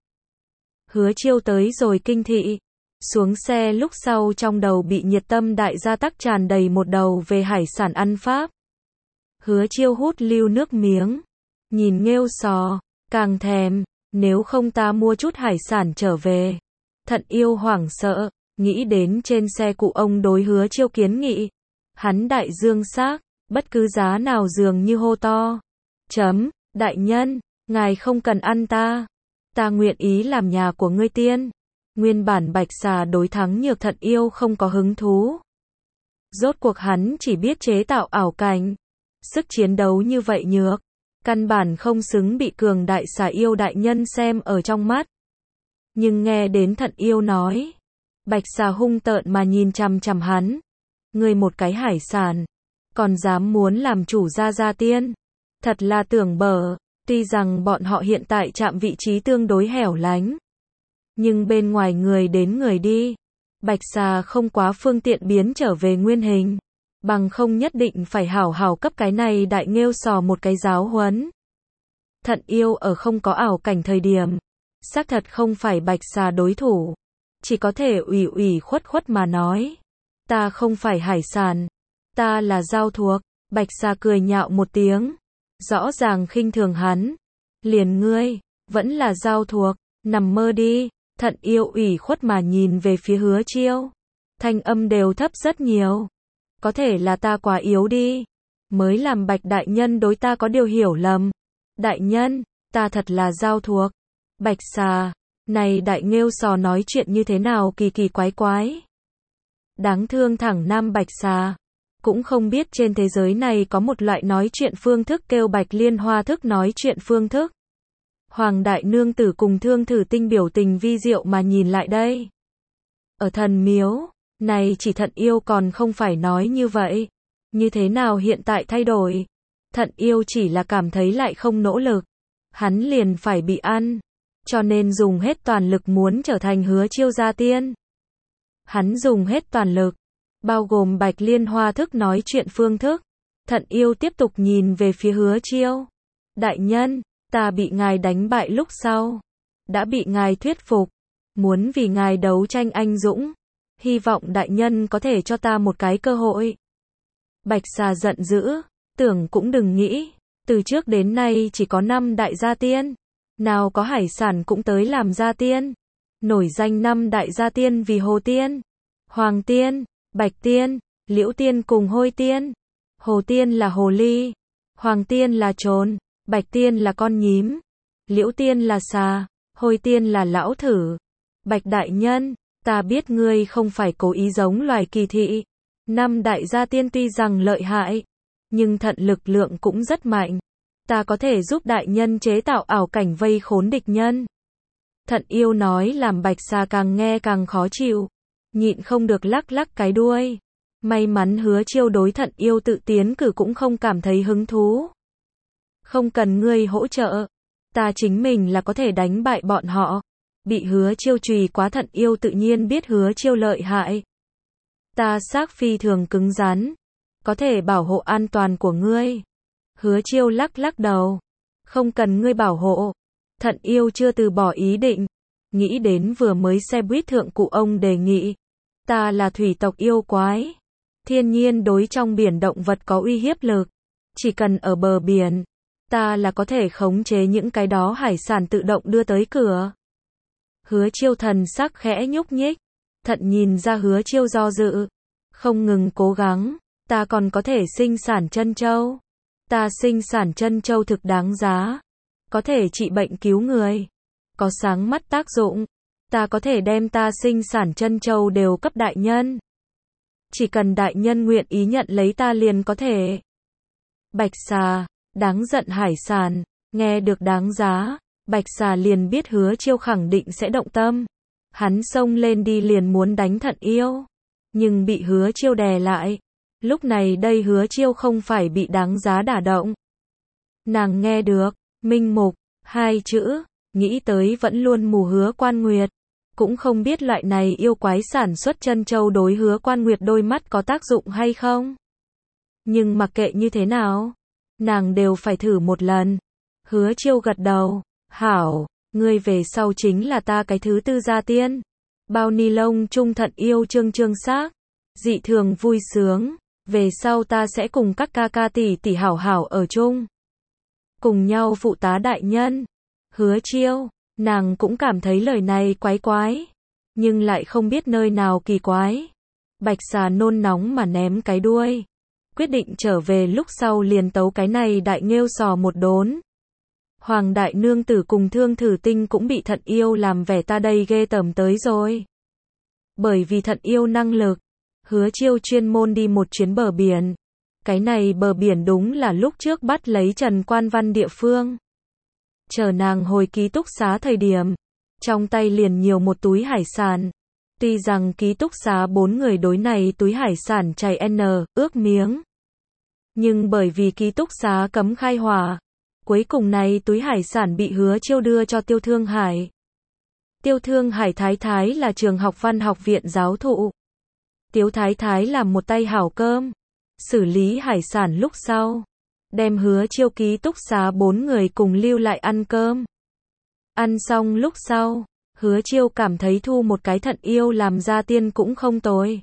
Hứa Chiêu tới rồi kinh thị. Xuống xe lúc sau trong đầu bị nhiệt tâm đại gia tắc tràn đầy một đầu về hải sản ăn pháp. Hứa Chiêu hút lưu nước miếng. Nhìn nghêu sò, càng thèm, nếu không ta mua chút hải sản trở về. Thận yêu hoảng sợ, nghĩ đến trên xe cụ ông đối Hứa Chiêu kiến nghị. Hắn đại dương xác, bất cứ giá nào dường như hô to. Đại nhân, ngài không cần ăn ta. Ta nguyện ý làm nhà của ngươi tiên. Nguyên bản bạch xà đối thắng nhược thận yêu không có hứng thú. Rốt cuộc hắn chỉ biết chế tạo ảo cảnh. Sức chiến đấu như vậy nhược. Căn bản không xứng bị cường đại xà yêu đại nhân xem ở trong mắt. Nhưng nghe đến Thận Yêu nói, Bạch Xà hung tợn mà nhìn chằm chằm hắn. Ngươi một cái hải sản, còn dám muốn làm chủ Gia Tiên. Thật là tưởng bở, tuy rằng bọn họ hiện tại chạm vị trí tương đối hẻo lánh. Nhưng bên ngoài người đến người đi, Bạch Xà không quá phương tiện biến trở về nguyên hình. Bằng không nhất định phải hảo hảo cấp cái này đại nghêu sò một cái giáo huấn. Thận Yêu ở không có ảo cảnh thời điểm, xác thật không phải Bạch Xà đối thủ. Chỉ có thể ủy khuất mà nói. Ta không phải hải sản. Ta là dao thuốc. Bạch Xà cười nhạo một tiếng. Rõ ràng khinh thường hắn. Liền ngươi, vẫn là dao thuốc. Nằm mơ đi. Thận Yêu ủy khuất mà nhìn về phía Hứa Chiêu. Thanh âm đều thấp rất nhiều. Có thể là ta quá yếu đi. Mới làm Bạch đại nhân đối ta có điều hiểu lầm. Đại nhân, ta thật là dao thuốc. Bạch Xà, này đại nghêu sò nói chuyện như thế nào kỳ quái. Đáng thương thẳng nam Bạch Xà. Cũng không biết trên thế giới này có một loại nói chuyện phương thức kêu Bạch Liên Hoa thức nói chuyện phương thức. Hoàng đại nương tử cùng Thương Thử Tinh biểu tình vi diệu mà nhìn lại đây. Ở thần miếu, này chỉ Thận Yêu còn không phải nói như vậy. Như thế nào hiện tại thay đổi? Thận Yêu chỉ là cảm thấy lại không nỗ lực. Hắn liền phải bị ăn. Cho nên dùng hết toàn lực muốn trở thành Hứa Chiêu Gia Tiên. Hắn dùng hết toàn lực. Bao gồm Bạch Liên Hoa thức nói chuyện phương thức. Thận Yêu tiếp tục nhìn về phía Hứa Chiêu. Đại nhân, ta bị ngài đánh bại lúc sau. Đã bị ngài thuyết phục. Muốn vì ngài đấu tranh anh dũng. Hy vọng đại nhân có thể cho ta một cái cơ hội. Bạch Xà giận dữ. Tưởng cũng đừng nghĩ. Từ trước đến nay chỉ có 5 đại gia tiên. Nào có hải sản cũng tới làm gia tiên. Nổi danh 5 đại gia tiên vì Hồ Tiên, Hoàng Tiên, Bạch Tiên, Liễu Tiên cùng Hôi Tiên. Hồ Tiên là hồ ly, Hoàng Tiên là trồn, Bạch Tiên là con nhím, Liễu Tiên là xà, Hôi Tiên là lão thử. Bạch đại nhân, ta biết ngươi không phải cố ý giống loài kỳ thị. 5 đại gia tiên tuy rằng lợi hại, nhưng thận lực lượng cũng rất mạnh. Ta có thể giúp đại nhân chế tạo ảo cảnh vây khốn địch nhân. Thận Yêu nói làm Bạch Xà càng nghe càng khó chịu. Nhịn không được lắc cái đuôi. May mắn Hứa Chiêu đối Thận Yêu tự tiến cử cũng không cảm thấy hứng thú. Không cần ngươi hỗ trợ. Ta chính mình là có thể đánh bại bọn họ. Bị Hứa Chiêu chùy quá Thận Yêu tự nhiên biết Hứa Chiêu lợi hại. Ta xác phi thường cứng rắn. Có thể bảo hộ an toàn của ngươi. Hứa Chiêu lắc đầu. Không cần ngươi bảo hộ. Thận Yêu chưa từ bỏ ý định. Nghĩ đến vừa mới xe buýt thượng cụ ông đề nghị. Ta là thủy tộc yêu quái. Thiên nhiên đối trong biển động vật có uy hiếp lực. Chỉ cần ở bờ biển. Ta là có thể khống chế những cái đó hải sản tự động đưa tới cửa. Hứa Chiêu thần sắc khẽ nhúc nhích. Thận nhìn ra Hứa Chiêu do dự. Không ngừng cố gắng. Ta còn có thể sinh sản chân châu. Ta sinh sản chân châu thực đáng giá. Có thể trị bệnh cứu người. Có sáng mắt tác dụng. Ta có thể đem ta sinh sản chân châu đều cấp đại nhân. Chỉ cần đại nhân nguyện ý nhận lấy ta liền có thể. Bạch Xà, đáng giận hải sản, nghe được đáng giá. Bạch Xà liền biết Hứa Chiêu khẳng định sẽ động tâm. Hắn xông lên đi liền muốn đánh Thận Yêu. Nhưng bị Hứa Chiêu đè lại. Lúc này đây Hứa Chiêu không phải bị đáng giá đả động. Nàng nghe được, minh mục, 2 chữ, nghĩ tới vẫn luôn mù Hứa Quan Nguyệt. Cũng không biết loại này yêu quái sản xuất chân châu đối Hứa Quan Nguyệt đôi mắt có tác dụng hay không. Nhưng mặc kệ như thế nào, nàng đều phải thử một lần. Hứa Chiêu gật đầu, hảo, ngươi về sau chính là ta cái thứ 4 gia tiên. Bao ni lông trung Thận Yêu trương xác, dị thường vui sướng. Về sau ta sẽ cùng các ca tỷ hảo hảo ở chung. Cùng nhau phụ tá đại nhân. Hứa Chiêu, nàng cũng cảm thấy lời này quái. Nhưng lại không biết nơi nào kỳ quái. Bạch Xà nôn nóng mà ném cái đuôi. Quyết định trở về lúc sau liền tấu cái này đại nghêu sò một đốn. Hoàng đại nương tử cùng Thương Thử Tinh cũng bị Thận Yêu làm vẻ ta đây ghê tởm tới rồi. Bởi vì Thận Yêu năng lực. Hứa Chiêu chuyên môn đi một chuyến bờ biển. Cái này bờ biển đúng là lúc trước bắt lấy Trần Quan Văn địa phương. Chờ nàng hồi ký túc xá thời điểm. trong tay liền nhiều một túi hải sản. Tuy rằng ký túc xá 4 người đối này túi hải sản chảy ướt miếng. Nhưng bởi vì ký túc xá cấm khai hỏa, cuối cùng này túi hải sản bị Hứa Chiêu đưa cho Tiêu Thương Hải. Tiêu Thương Hải thái thái là trường học văn học viện giáo thụ. Tiếu thái thái làm một tay hảo cơm, xử lý hải sản lúc sau, đem Hứa Chiêu ký túc xá 4 người cùng lưu lại ăn cơm. Ăn xong lúc sau, Hứa Chiêu cảm thấy thu một cái thận yêu làm ra tiên cũng không tồi.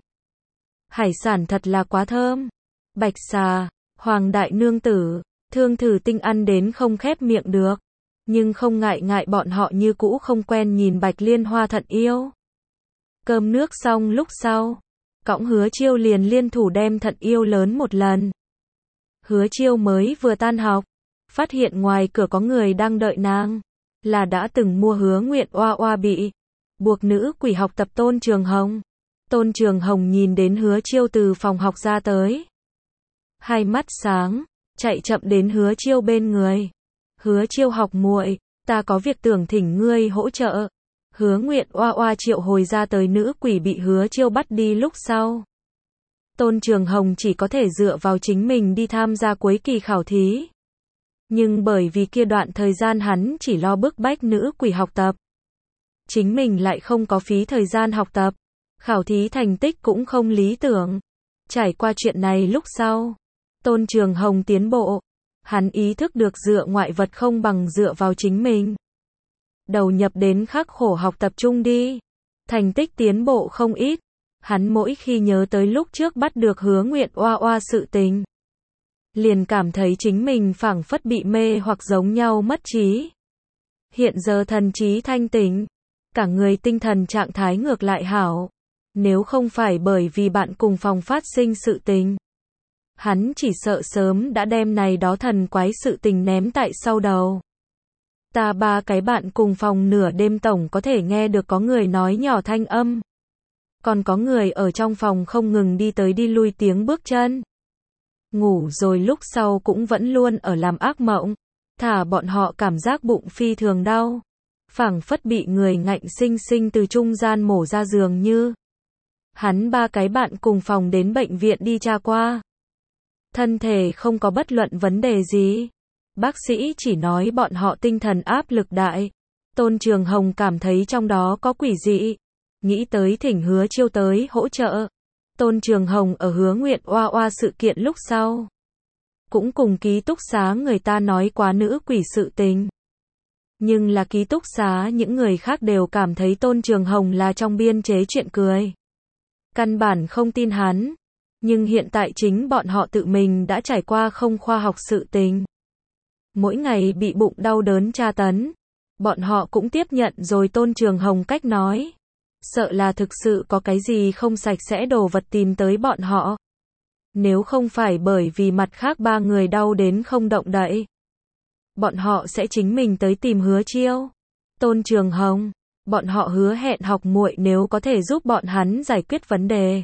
Hải sản thật là quá thơm. Bạch xà, Hoàng đại nương tử, Thương Thử Tinh ăn đến không khép miệng được, nhưng không ngại bọn họ như cũ không quen nhìn Bạch Liên Hoa thận yêu. Cơm nước xong lúc sau, cõng Hứa Chiêu liền liên thủ đem thận yêu lớn một lần. Hứa Chiêu mới vừa tan học, phát hiện ngoài cửa có người đang đợi nàng, là đã từng mua Hứa Nguyện Oa Oa bị buộc nữ quỷ học tập Tôn Trường Hồng. Tôn Trường Hồng nhìn đến Hứa Chiêu từ phòng học ra tới, hai mắt sáng, chạy chậm đến Hứa Chiêu bên người. Hứa Chiêu học muội, ta có việc tưởng thỉnh ngươi hỗ trợ. Hứa Nguyện Oa Oa triệu hồi ra tới nữ quỷ bị Hứa Chiêu bắt đi lúc sau. Tôn Trường Hồng chỉ có thể dựa vào chính mình đi tham gia cuối kỳ khảo thí. Nhưng bởi vì kia đoạn thời gian hắn chỉ lo bức bách nữ quỷ học tập, chính mình lại không có phí thời gian học tập, khảo thí thành tích cũng không lý tưởng. Trải qua chuyện này lúc sau, Tôn Trường Hồng tiến bộ, hắn ý thức được dựa ngoại vật không bằng dựa vào chính mình. Đầu nhập đến khắc khổ học tập trung đi, thành tích tiến bộ không ít. Hắn mỗi khi nhớ tới lúc trước bắt được Hứa Nguyện Oa Oa sự tình, liền cảm thấy chính mình phảng phất bị mê hoặc giống nhau mất trí. Hiện giờ thần trí thanh tỉnh, cả người tinh thần trạng thái ngược lại hảo. Nếu không phải bởi vì bạn cùng phòng phát sinh sự tình, hắn chỉ sợ sớm đã đem này đó thần quái sự tình ném tại sau đầu. Ta ba cái bạn cùng phòng nửa đêm tổng có thể nghe được có người nói nhỏ thanh âm. Còn có người ở trong phòng không ngừng đi tới đi lui tiếng bước chân. Ngủ rồi lúc sau cũng vẫn luôn ở làm ác mộng. Thả bọn họ cảm giác bụng phi thường đau, phảng phất bị người ngạnh sinh sinh từ trung gian mổ ra dường như. Hắn ba cái bạn cùng phòng đến bệnh viện đi tra qua. Thân thể không có bất luận vấn đề gì. Bác sĩ chỉ nói bọn họ tinh thần áp lực đại. Tôn Trường Hồng cảm thấy trong đó có quỷ dị. Nghĩ tới thỉnh Hứa Chiêu tới hỗ trợ. Tôn Trường Hồng ở Hứa Nguyện Oa Oa sự kiện lúc sau, cũng cùng ký túc xá người ta nói quá nữ quỷ sự tình. Nhưng là ký túc xá những người khác đều cảm thấy Tôn Trường Hồng là trong biên chế chuyện cười. Căn bản không tin hắn. Nhưng hiện tại chính bọn họ tự mình đã trải qua không khoa học sự tình. Mỗi ngày bị bụng đau đớn tra tấn. Bọn họ cũng tiếp nhận rồi Tôn Trường Hồng cách nói. Sợ là thực sự có cái gì không sạch sẽ đồ vật tìm tới bọn họ. Nếu không phải bởi vì mặt khác ba người đau đến không động đậy, bọn họ sẽ chính mình tới tìm Hứa Chiêu. Tôn Trường Hồng, bọn họ hứa hẹn học muội nếu có thể giúp bọn hắn giải quyết vấn đề,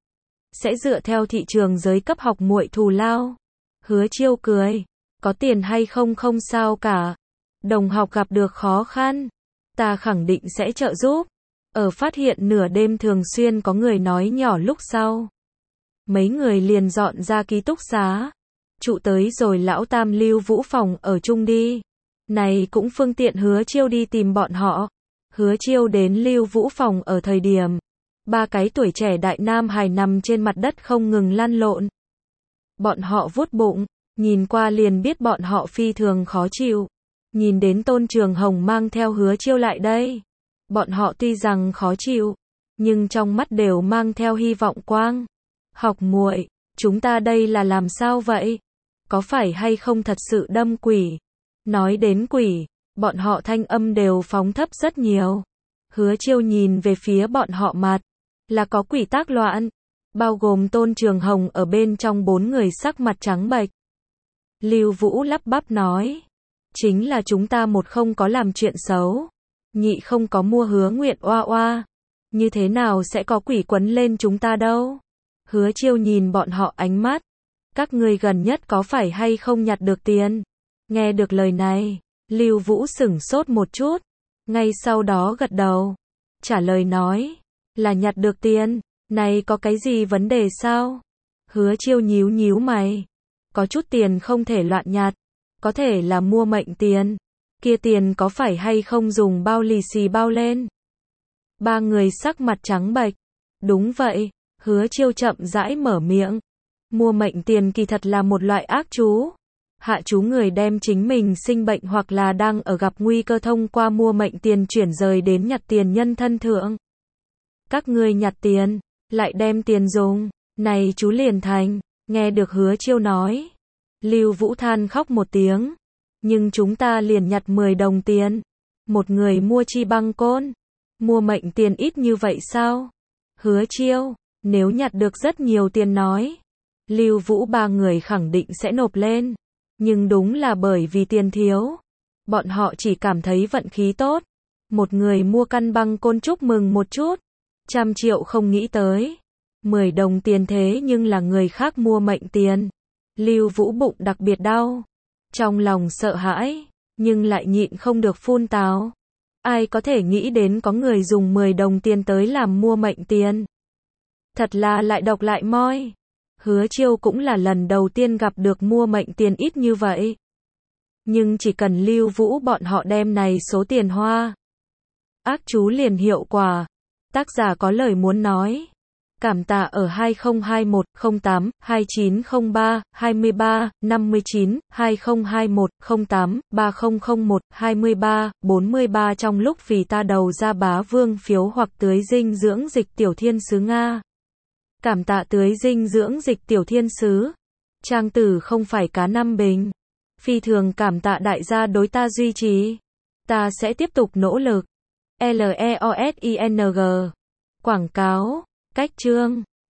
sẽ dựa theo thị trường giới cấp học muội thù lao. Hứa Chiêu cười, có tiền hay không không sao cả. Đồng học gặp được khó khăn, ta khẳng định sẽ trợ giúp. Ở phát hiện nửa đêm thường xuyên có người nói nhỏ lúc sau, mấy người liền dọn ra ký túc xá, trụ tới rồi lão tam Lưu Vũ phòng ở chung đi. Này cũng phương tiện Hứa Chiêu đi tìm bọn họ. Hứa Chiêu đến Lưu Vũ phòng ở thời điểm, ba cái tuổi trẻ đại nam hài nằm trên mặt đất không ngừng lăn lộn. Bọn họ vuốt bụng, nhìn qua liền biết bọn họ phi thường khó chịu. Nhìn đến Tôn Trường Hồng mang theo Hứa Chiêu lại đây, bọn họ tuy rằng khó chịu, nhưng trong mắt đều mang theo hy vọng quang. Học muội, chúng ta đây là làm sao vậy? Có phải hay không thật sự đâm quỷ? Nói đến quỷ, bọn họ thanh âm đều phóng thấp rất nhiều. Hứa Chiêu nhìn về phía bọn họ mặt, là có quỷ tác loạn, bao gồm Tôn Trường Hồng ở bên trong 4 người sắc mặt trắng bệch. Lưu Vũ lắp bắp nói, chính là chúng ta một không có làm chuyện xấu, nhị không có mua Hứa Nguyện Oa Oa, như thế nào sẽ có quỷ quấn lên chúng ta đâu? Hứa Chiêu nhìn bọn họ ánh mắt, các ngươi gần nhất có phải hay không nhặt được tiền? Nghe được lời này, Lưu Vũ sửng sốt một chút, ngay sau đó gật đầu, trả lời nói, là nhặt được tiền, này có cái gì vấn đề sao? Hứa Chiêu nhíu nhíu mày, có chút tiền không thể loạn nhặt, có thể là mua mệnh tiền, kia tiền có phải hay không dùng bao lì xì bao lên? Ba người sắc mặt trắng bệch, đúng vậy, Hứa Chiêu chậm rãi mở miệng, mua mệnh tiền kỳ thật là một loại ác chú. Hạ chú người đem chính mình sinh bệnh hoặc là đang ở gặp nguy cơ thông qua mua mệnh tiền chuyển rời đến nhặt tiền nhân thân thượng. Các ngươi nhặt tiền, lại đem tiền dùng, này chú liền thành, nghe được Hứa Chiêu nói. Lưu Vũ than khóc một tiếng, nhưng chúng ta liền nhặt 10 đồng tiền, một người mua chi băng côn, mua mệnh tiền ít như vậy sao? Hứa Chiêu, nếu nhặt được rất nhiều tiền nói, Lưu Vũ ba người khẳng định sẽ nộp lên. Nhưng đúng là bởi vì tiền thiếu, bọn họ chỉ cảm thấy vận khí tốt. Một người mua căn băng côn chúc mừng một chút, 100 triệu không nghĩ tới. 10 đồng tiền thế nhưng là người khác mua mệnh tiền. Lưu Vũ bụng đặc biệt đau, trong lòng sợ hãi, nhưng lại nhịn không được phun tào. Ai có thể nghĩ đến có người dùng 10 đồng tiền tới làm mua mệnh tiền. Thật là lại độc lại moi. Hứa Chiêu cũng là lần đầu tiên gặp được mua mệnh tiền ít như vậy. Nhưng chỉ cần Lưu Vũ bọn họ đem này số tiền hoa, ác chú liền hiệu quả. Tác giả có lời muốn nói. Cảm tạ ở 2021 08 2903 23 59 2021 08 3001 23 43 trong lúc vì ta đầu ra bá vương phiếu hoặc tưới dinh dưỡng dịch tiểu thiên sứ Nga. Cảm tạ tưới dinh dưỡng dịch tiểu thiên sứ. Trang tử không phải cá năm bình. Phi thường cảm tạ đại gia đối ta duy trì. Ta sẽ tiếp tục nỗ lực. LEOSING. Quảng cáo. Cách chương.